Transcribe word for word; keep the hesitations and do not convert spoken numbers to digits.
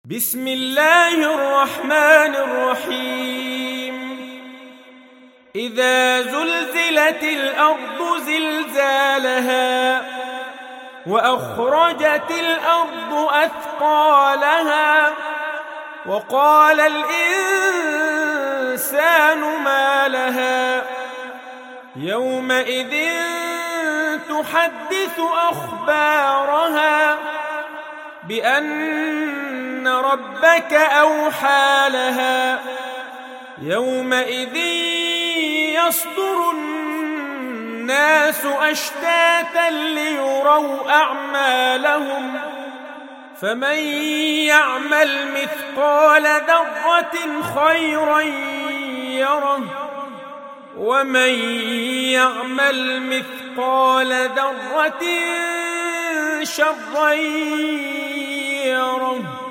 بسم الله الرحمن الرحيم إذا زلزلت الأرض زلزالها وأخرجت الأرض أثقالها وقال الإنسان ما لها يومئذ تحدث أخبارها بأن ربك أوحى لها يومئذ يصدر الناس أشتاتا ليروا أعمالهم فمن يعمل مثقال ذرة خيرا يره ومن يعمل مثقال ذرة شرا يره